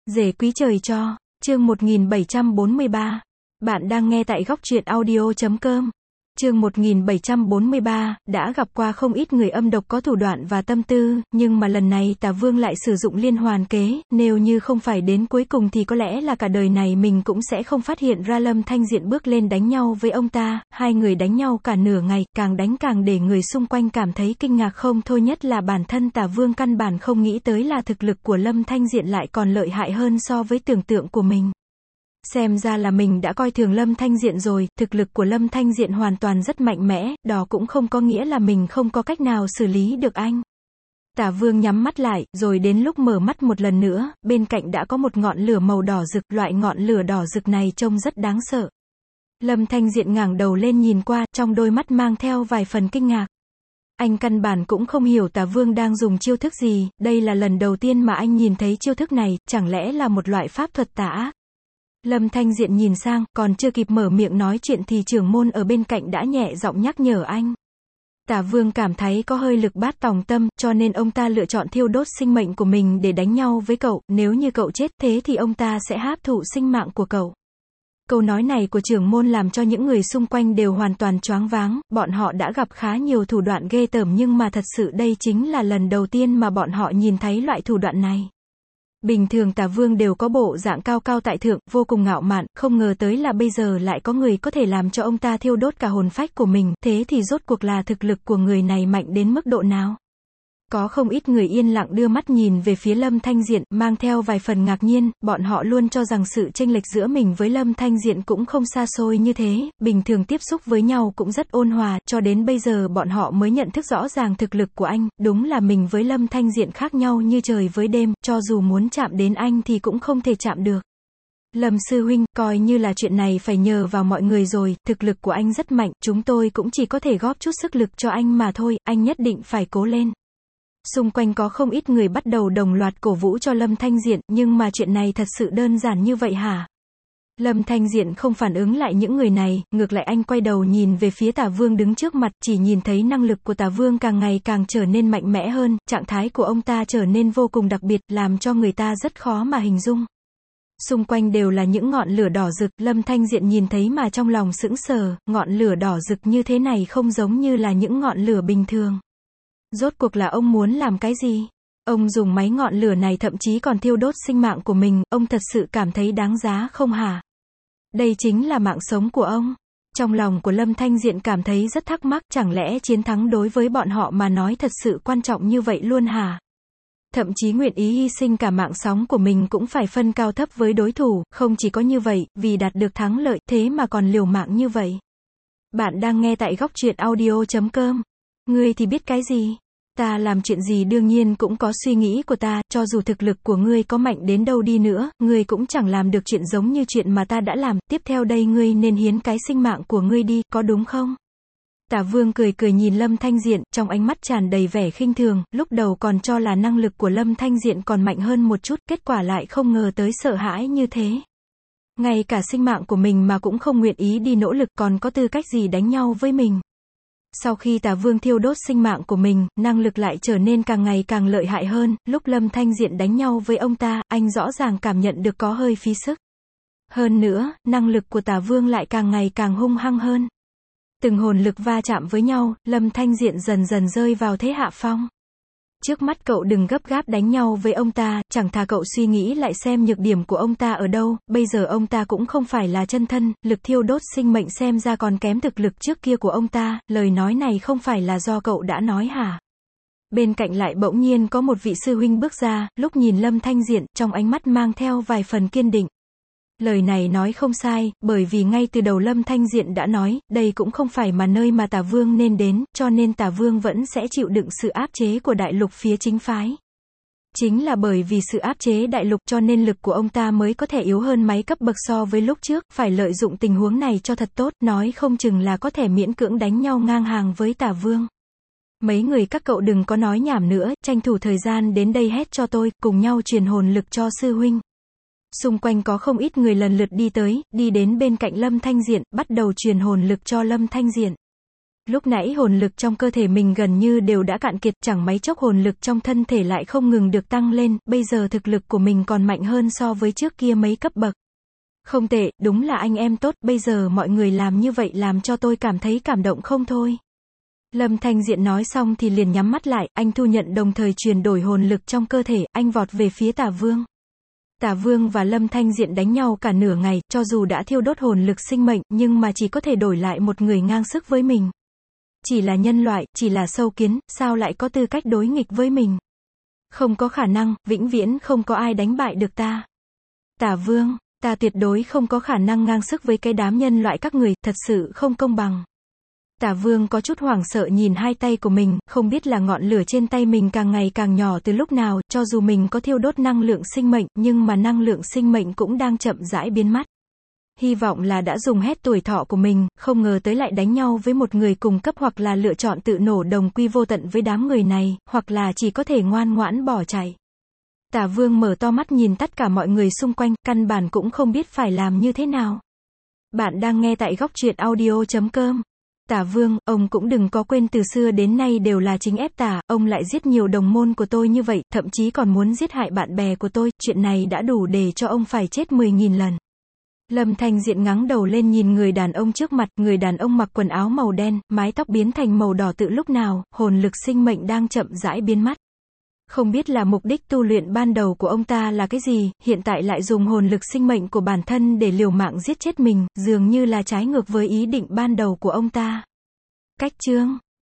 Rể quý trời cho, chương 1743. Bạn đang nghe tại góc truyện audio.com. Chương 1743, đã gặp qua không ít người âm độc có thủ đoạn và tâm tư, nhưng mà lần này Tả Vương lại sử dụng liên hoàn kế, nếu như không phải đến cuối cùng thì có lẽ là cả đời này mình cũng sẽ không phát hiện ra Lâm Thanh Diện bước lên đánh nhau với ông ta, hai người đánh nhau cả nửa ngày, càng đánh càng để người xung quanh cảm thấy kinh ngạc không thôi, nhất là bản thân Tả Vương căn bản không nghĩ tới là thực lực của Lâm Thanh Diện lại còn lợi hại hơn so với tưởng tượng của mình. Xem ra là mình đã coi thường Lâm Thanh Diện rồi, thực lực của Lâm Thanh Diện hoàn toàn rất mạnh mẽ, đó cũng không có nghĩa là mình không có cách nào xử lý được anh. Tả Vương nhắm mắt lại, rồi đến lúc mở mắt một lần nữa, bên cạnh đã có một ngọn lửa màu đỏ rực, loại ngọn lửa đỏ rực này trông rất đáng sợ. Lâm Thanh Diện ngẩng đầu lên nhìn qua, trong đôi mắt mang theo vài phần kinh ngạc. Anh căn bản cũng không hiểu Tả Vương đang dùng chiêu thức gì, đây là lần đầu tiên mà anh nhìn thấy chiêu thức này, chẳng lẽ là một loại pháp thuật tà ác. Lâm Thanh Diện nhìn sang, còn chưa kịp mở miệng nói chuyện thì trưởng môn ở bên cạnh đã nhẹ giọng nhắc nhở anh. Tả Vương cảm thấy có hơi lực bát tòng tâm, cho nên ông ta lựa chọn thiêu đốt sinh mệnh của mình để đánh nhau với cậu, nếu như cậu chết thế thì ông ta sẽ hấp thụ sinh mạng của cậu. Câu nói này của trưởng môn làm cho những người xung quanh đều hoàn toàn choáng váng, bọn họ đã gặp khá nhiều thủ đoạn ghê tởm nhưng mà thật sự đây chính là lần đầu tiên mà bọn họ nhìn thấy loại thủ đoạn này. Bình thường Tả Vương đều có bộ dạng cao cao tại thượng, vô cùng ngạo mạn, không ngờ tới là bây giờ lại có người có thể làm cho ông ta thiêu đốt cả hồn phách của mình, thế thì rốt cuộc là thực lực của người này mạnh đến mức độ nào? Có không ít người yên lặng đưa mắt nhìn về phía Lâm Thanh Diện, mang theo vài phần ngạc nhiên, bọn họ luôn cho rằng sự chênh lệch giữa mình với Lâm Thanh Diện cũng không xa xôi như thế, bình thường tiếp xúc với nhau cũng rất ôn hòa, cho đến bây giờ bọn họ mới nhận thức rõ ràng thực lực của anh, đúng là mình với Lâm Thanh Diện khác nhau như trời với đêm, cho dù muốn chạm đến anh thì cũng không thể chạm được. Lâm sư huynh, coi như là chuyện này phải nhờ vào mọi người rồi, thực lực của anh rất mạnh, chúng tôi cũng chỉ có thể góp chút sức lực cho anh mà thôi, anh nhất định phải cố lên. Xung quanh có không ít người bắt đầu đồng loạt cổ vũ cho Lâm Thanh Diện, nhưng mà chuyện này thật sự đơn giản như vậy hả? Lâm Thanh Diện không phản ứng lại những người này, ngược lại anh quay đầu nhìn về phía Tả Vương đứng trước mặt, chỉ nhìn thấy năng lực của Tả Vương càng ngày càng trở nên mạnh mẽ hơn, trạng thái của ông ta trở nên vô cùng đặc biệt, làm cho người ta rất khó mà hình dung. Xung quanh đều là những ngọn lửa đỏ rực, Lâm Thanh Diện nhìn thấy mà trong lòng sững sờ, ngọn lửa đỏ rực như thế này không giống như là những ngọn lửa bình thường. Rốt cuộc là ông muốn làm cái gì? Ông dùng mấy ngọn lửa này thậm chí còn thiêu đốt sinh mạng của mình, ông thật sự cảm thấy đáng giá không hả? Đây chính là mạng sống của ông. Trong lòng của Lâm Thanh Diện cảm thấy rất thắc mắc, chẳng lẽ chiến thắng đối với bọn họ mà nói thật sự quan trọng như vậy luôn hả? Thậm chí nguyện ý hy sinh cả mạng sống của mình cũng phải phân cao thấp với đối thủ, không chỉ có như vậy, vì đạt được thắng lợi, thế mà còn liều mạng như vậy. Bạn đang nghe tại góc truyện audio.com. Ngươi thì biết cái gì? Ta làm chuyện gì đương nhiên cũng có suy nghĩ của ta, cho dù thực lực của ngươi có mạnh đến đâu đi nữa, ngươi cũng chẳng làm được chuyện giống như chuyện mà ta đã làm, tiếp theo đây ngươi nên hiến cái sinh mạng của ngươi đi, có đúng không? Tả Vương cười cười nhìn Lâm Thanh Diện, trong ánh mắt tràn đầy vẻ khinh thường, lúc đầu còn cho là năng lực của Lâm Thanh Diện còn mạnh hơn một chút, kết quả lại không ngờ tới sợ hãi như thế. Ngay cả sinh mạng của mình mà cũng không nguyện ý đi nỗ lực, còn có tư cách gì đánh nhau với mình. Sau khi Tả Vương thiêu đốt sinh mạng của mình, năng lực lại trở nên càng ngày càng lợi hại hơn, lúc Lâm Thanh Diện đánh nhau với ông ta, anh rõ ràng cảm nhận được có hơi phí sức. Hơn nữa, năng lực của Tả Vương lại càng ngày càng hung hăng hơn. Từng hồn lực va chạm với nhau, Lâm Thanh Diện dần dần rơi vào thế hạ phong. Trước mắt cậu đừng gấp gáp đánh nhau với ông ta, chẳng thà cậu suy nghĩ lại xem nhược điểm của ông ta ở đâu, bây giờ ông ta cũng không phải là chân thân, lực thiêu đốt sinh mệnh xem ra còn kém thực lực trước kia của ông ta, lời nói này không phải là do cậu đã nói hả? Bên cạnh lại bỗng nhiên có một vị sư huynh bước ra, lúc nhìn Lâm Thanh Diện, trong ánh mắt mang theo vài phần kiên định. Lời này nói không sai, bởi vì ngay từ đầu Lâm Thanh Diện đã nói, đây cũng không phải mà nơi mà Tả Vương nên đến, cho nên Tả Vương vẫn sẽ chịu đựng sự áp chế của đại lục phía chính phái. Chính là bởi vì sự áp chế đại lục cho nên lực của ông ta mới có thể yếu hơn mấy cấp bậc so với lúc trước, phải lợi dụng tình huống này cho thật tốt, nói không chừng là có thể miễn cưỡng đánh nhau ngang hàng với Tả Vương. Mấy người các cậu đừng có nói nhảm nữa, tranh thủ thời gian đến đây hét cho tôi, cùng nhau truyền hồn lực cho sư huynh. Xung quanh có không ít người lần lượt đi tới, đi đến bên cạnh Lâm Thanh Diện, bắt đầu truyền hồn lực cho Lâm Thanh Diện. Lúc nãy hồn lực trong cơ thể mình gần như đều đã cạn kiệt, chẳng mấy chốc hồn lực trong thân thể lại không ngừng được tăng lên, bây giờ thực lực của mình còn mạnh hơn so với trước kia mấy cấp bậc. Không tệ, đúng là anh em tốt, bây giờ mọi người làm như vậy làm cho tôi cảm thấy cảm động không thôi. Lâm Thanh Diện nói xong thì liền nhắm mắt lại, anh thu nhận đồng thời chuyển đổi hồn lực trong cơ thể, anh vọt về phía Tả Vương. Tả Vương và Lâm Thanh Diện đánh nhau cả nửa ngày, cho dù đã thiêu đốt hồn lực sinh mệnh, nhưng mà chỉ có thể đổi lại một người ngang sức với mình. Chỉ là nhân loại, chỉ là sâu kiến, sao lại có tư cách đối nghịch với mình? Không có khả năng, vĩnh viễn không có ai đánh bại được ta. Tả Vương, ta tuyệt đối không có khả năng ngang sức với cái đám nhân loại các người, thật sự không công bằng. Tả Vương có chút hoảng sợ nhìn hai tay của mình, không biết là ngọn lửa trên tay mình càng ngày càng nhỏ từ lúc nào, cho dù mình có thiêu đốt năng lượng sinh mệnh, nhưng mà năng lượng sinh mệnh cũng đang chậm rãi biến mất. Hy vọng là đã dùng hết tuổi thọ của mình, không ngờ tới lại đánh nhau với một người cùng cấp, hoặc là lựa chọn tự nổ đồng quy vô tận với đám người này, hoặc là chỉ có thể ngoan ngoãn bỏ chạy. Tả Vương mở to mắt nhìn tất cả mọi người xung quanh, căn bản cũng không biết phải làm như thế nào. Bạn đang nghe tại góc truyện audio.com. Tả Vương, ông cũng đừng có quên từ xưa đến nay đều là chính ép tả, ông lại giết nhiều đồng môn của tôi như vậy, thậm chí còn muốn giết hại bạn bè của tôi, chuyện này đã đủ để cho ông phải chết 10.000 lần. Lâm Thanh Diện ngẩng đầu lên nhìn người đàn ông trước mặt, người đàn ông mặc quần áo màu đen, mái tóc biến thành màu đỏ từ lúc nào, hồn lực sinh mệnh đang chậm rãi biến mất. Không biết là mục đích tu luyện ban đầu của ông ta là cái gì, hiện tại lại dùng hồn lực sinh mệnh của bản thân để liều mạng giết chết mình, dường như là trái ngược với ý định ban đầu của ông ta. Cách chương